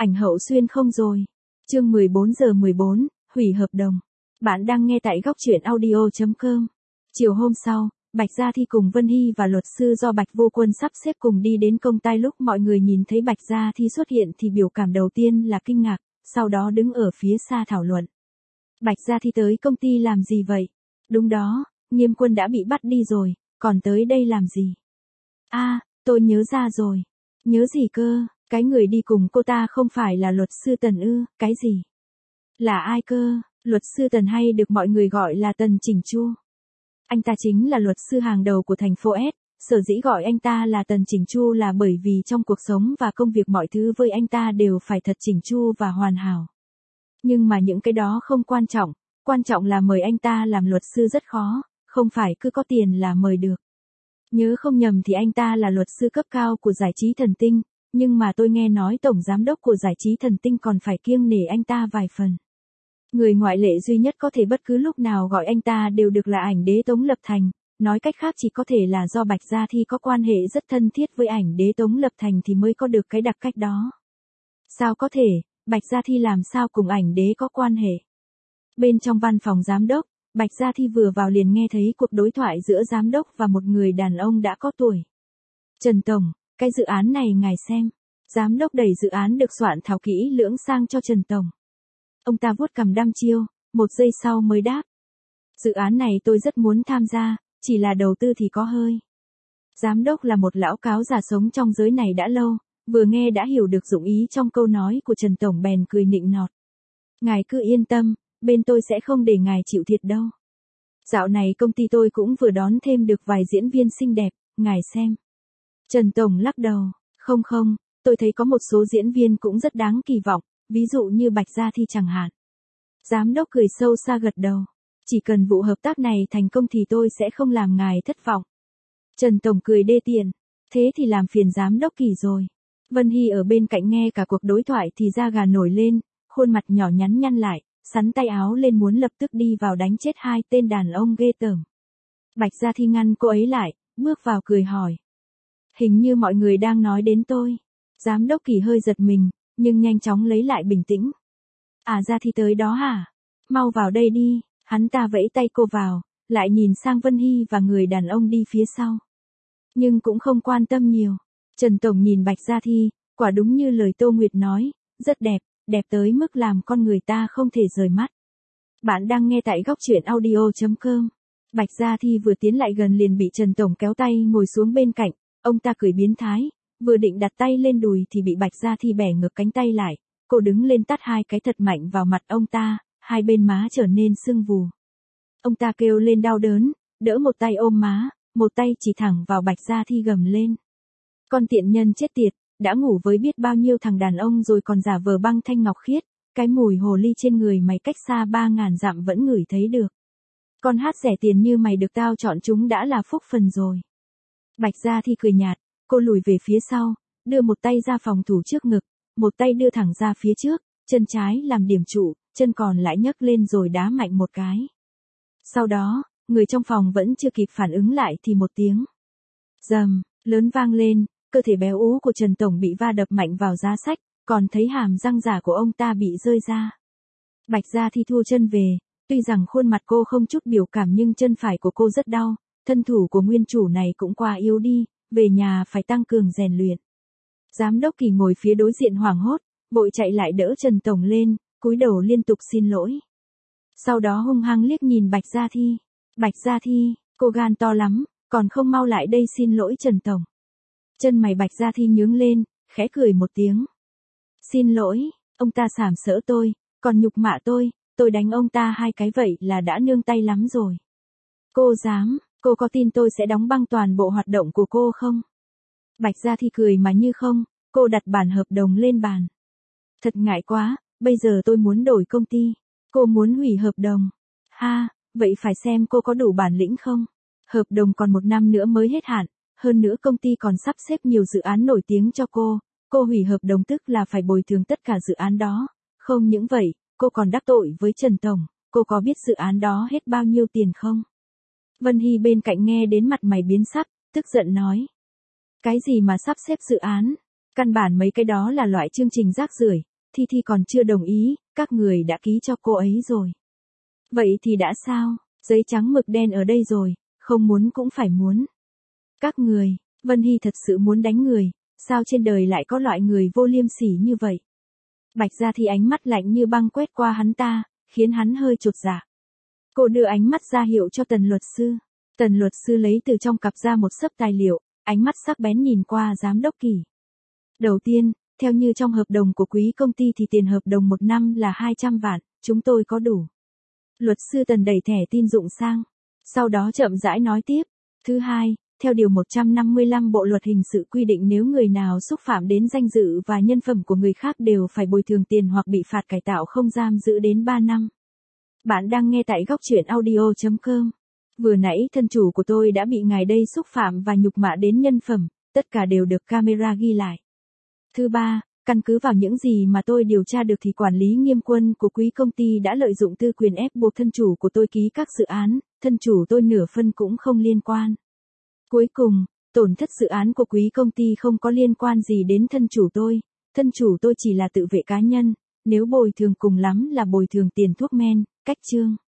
Ảnh Hậu Xuyên không rồi. Chương 14:14, hủy hợp đồng. Bạn đang nghe tại góc truyện audio.com. Chiều hôm sau, Bạch Gia Thi cùng Vân Hy và luật sư do Bạch Vô Quân sắp xếp cùng đi đến công ty. Lúc mọi người nhìn thấy Bạch Gia Thi xuất hiện thì biểu cảm đầu tiên là kinh ngạc, sau đó đứng ở phía xa thảo luận. Bạch Gia Thi tới công ty làm gì vậy? Đúng đó, Nghiêm Quân đã bị bắt đi rồi, còn tới đây làm gì? Tôi nhớ ra rồi. Nhớ gì cơ? Cái người đi cùng cô ta không phải là luật sư Tần ư? Cái gì? Là ai cơ? Luật sư Tần hay được mọi người gọi là Tần Chỉnh Chu. Anh ta chính là luật sư hàng đầu của thành phố S, sở dĩ gọi anh ta là Tần Chỉnh Chu là bởi vì trong cuộc sống và công việc mọi thứ với anh ta đều phải thật chỉnh chu và hoàn hảo. Nhưng mà những cái đó không quan trọng là mời anh ta làm luật sư rất khó, không phải cứ có tiền là mời được. Nhớ không nhầm thì anh ta là luật sư cấp cao của giải trí Thần Tinh, nhưng mà tôi nghe nói tổng giám đốc của giải trí Thần Tinh còn phải kiêng nể anh ta vài phần. Người ngoại lệ duy nhất có thể bất cứ lúc nào gọi anh ta đều được là ảnh đế Tống Lập Thành, nói cách khác chỉ có thể là do Bạch Gia Thi có quan hệ rất thân thiết với ảnh đế Tống Lập Thành thì mới có được cái đặc cách đó. Sao có thể, Bạch Gia Thi làm sao cùng ảnh đế có quan hệ? Bên trong văn phòng giám đốc, Bạch Gia Thi vừa vào liền nghe thấy cuộc đối thoại giữa giám đốc và một người đàn ông đã có tuổi. Trần Tổng, cái dự án này ngài xem. Giám đốc đẩy dự án được soạn thảo kỹ lưỡng sang cho Trần Tổng. Ông ta vuốt cằm đăm chiêu, một giây sau mới đáp. Dự án này tôi rất muốn tham gia, chỉ là đầu tư thì có hơi. Giám đốc là một lão cáo già sống trong giới này đã lâu, vừa nghe đã hiểu được dụng ý trong câu nói của Trần Tổng bèn cười nịnh nọt. Ngài cứ yên tâm, bên tôi sẽ không để ngài chịu thiệt đâu. Dạo này công ty tôi cũng vừa đón thêm được vài diễn viên xinh đẹp, ngài xem. Trần Tổng lắc đầu, không, tôi thấy có một số diễn viên cũng rất đáng kỳ vọng, ví dụ như Bạch Gia Thi chẳng hạn. Giám đốc cười sâu xa gật đầu, chỉ cần vụ hợp tác này thành công thì tôi sẽ không làm ngài thất vọng. Trần Tổng cười đê tiện, thế thì làm phiền giám đốc Kỳ rồi. Vân Hy ở bên cạnh nghe cả cuộc đối thoại thì da gà nổi lên, khuôn mặt nhỏ nhắn nhăn lại, sắn tay áo lên muốn lập tức đi vào đánh chết hai tên đàn ông ghê tởm. Bạch Gia Thi ngăn cô ấy lại, bước vào cười hỏi. Hình như mọi người đang nói đến tôi. Giám đốc Kỳ hơi giật mình, nhưng nhanh chóng lấy lại bình tĩnh. Gia Thi tới đó hả? Mau vào đây đi, hắn ta vẫy tay cô vào, lại nhìn sang Vân Hy và người đàn ông đi phía sau. Nhưng cũng không quan tâm nhiều. Trần Tổng nhìn Bạch Gia Thi, quả đúng như lời Tô Nguyệt nói, rất đẹp tới mức làm con người ta không thể rời mắt. Bạn đang nghe tại góc truyện audio.com. Bạch Gia Thi vừa tiến lại gần liền bị Trần Tổng kéo tay ngồi xuống bên cạnh, ông ta cười biến thái, vừa định đặt tay lên đùi thì bị Bạch Gia Thi bẻ ngược cánh tay lại, cô đứng lên tát hai cái thật mạnh vào mặt ông ta, hai bên má trở nên sưng vù. Ông ta kêu lên đau đớn, đỡ một tay ôm má, một tay chỉ thẳng vào Bạch Gia Thi gầm lên. Con tiện nhân chết tiệt, đã ngủ với biết bao nhiêu thằng đàn ông rồi còn giả vờ băng thanh ngọc khiết, cái mùi hồ ly trên người mày cách xa 3.000 dặm vẫn ngửi thấy được. Con hát rẻ tiền như mày được tao chọn chúng đã là phúc phần rồi. Bạch Gia Thi cười nhạt, cô lùi về phía sau, đưa một tay ra phòng thủ trước ngực, một tay đưa thẳng ra phía trước, chân trái làm điểm trụ, chân còn lại nhấc lên rồi đá mạnh một cái. Sau đó, người trong phòng vẫn chưa kịp phản ứng lại thì một tiếng rầm lớn vang lên, cơ thể béo ú của Trần Tổng bị va đập mạnh vào giá sách, còn thấy hàm răng giả của ông ta bị rơi ra. Bạch Gia Thi thua chân về, tuy rằng khuôn mặt cô không chút biểu cảm nhưng chân phải của cô rất đau, thân thủ của nguyên chủ này cũng quá yếu đi, về nhà phải tăng cường rèn luyện. Giám đốc Kỳ ngồi phía đối diện hoảng hốt, vội chạy lại đỡ Trần Tổng lên, cúi đầu liên tục xin lỗi. Sau đó hung hăng liếc nhìn Bạch Gia Thi. Bạch Gia Thi, cô gan to lắm, còn không mau lại đây xin lỗi Trần Tổng. Chân mày Bạch Gia Thi nhướng lên, khẽ cười một tiếng. Xin lỗi, ông ta sàm sỡ tôi, còn nhục mạ tôi đánh ông ta hai cái vậy là đã nương tay lắm rồi. Cô có tin tôi sẽ đóng băng toàn bộ hoạt động của cô không? Bạch Gia Thi cười mà như không, cô đặt bản hợp đồng lên bàn. Thật ngại quá, bây giờ tôi muốn đổi công ty. Cô muốn hủy hợp đồng. Vậy phải xem cô có đủ bản lĩnh không? Hợp đồng còn 1 năm nữa mới hết hạn, hơn nữa công ty còn sắp xếp nhiều dự án nổi tiếng cho cô hủy hợp đồng tức là phải bồi thường tất cả dự án đó. Không những vậy, cô còn đắc tội với Trần Tổng, cô có biết dự án đó hết bao nhiêu tiền không? Vân Hy bên cạnh nghe đến mặt mày biến sắc, tức giận nói. Cái gì mà sắp xếp dự án? Căn bản mấy cái đó là loại chương trình rác rưởi, Thi còn chưa đồng ý, các người đã ký cho cô ấy rồi. Vậy thì đã sao, giấy trắng mực đen ở đây rồi, không muốn cũng phải muốn. Các người, Vân Hy thật sự muốn đánh người, sao trên đời lại có loại người vô liêm sỉ như vậy. Bạch Gia Thi ánh mắt lạnh như băng quét qua hắn ta, khiến hắn hơi chột dạ. Cô đưa ánh mắt ra hiệu cho Tần luật sư. Tần luật sư lấy từ trong cặp ra một xấp tài liệu, ánh mắt sắc bén nhìn qua giám đốc Kỳ. Đầu tiên, theo như trong hợp đồng của quý công ty thì tiền hợp đồng 1 năm là 200 vạn, chúng tôi có đủ. Luật sư Tần đẩy thẻ tin dụng sang. Sau đó chậm rãi nói tiếp. Thứ hai, theo điều 155 Bộ luật hình sự quy định nếu người nào xúc phạm đến danh dự và nhân phẩm của người khác đều phải bồi thường tiền hoặc bị phạt cải tạo không giam giữ đến 3 năm. Bạn đang nghe tại góc truyện audio.com. Vừa nãy thân chủ của tôi đã bị ngài đây xúc phạm và nhục mạ đến nhân phẩm, tất cả đều được camera ghi lại. Thứ ba, căn cứ vào những gì mà tôi điều tra được thì quản lý Nghiêm Quân của quý công ty đã lợi dụng tư quyền ép buộc thân chủ của tôi ký các dự án, thân chủ tôi nửa phân cũng không liên quan. Cuối cùng, tổn thất dự án của quý công ty không có liên quan gì đến thân chủ tôi chỉ là tự vệ cá nhân, nếu bồi thường cùng lắm là bồi thường tiền thuốc men, cách chương.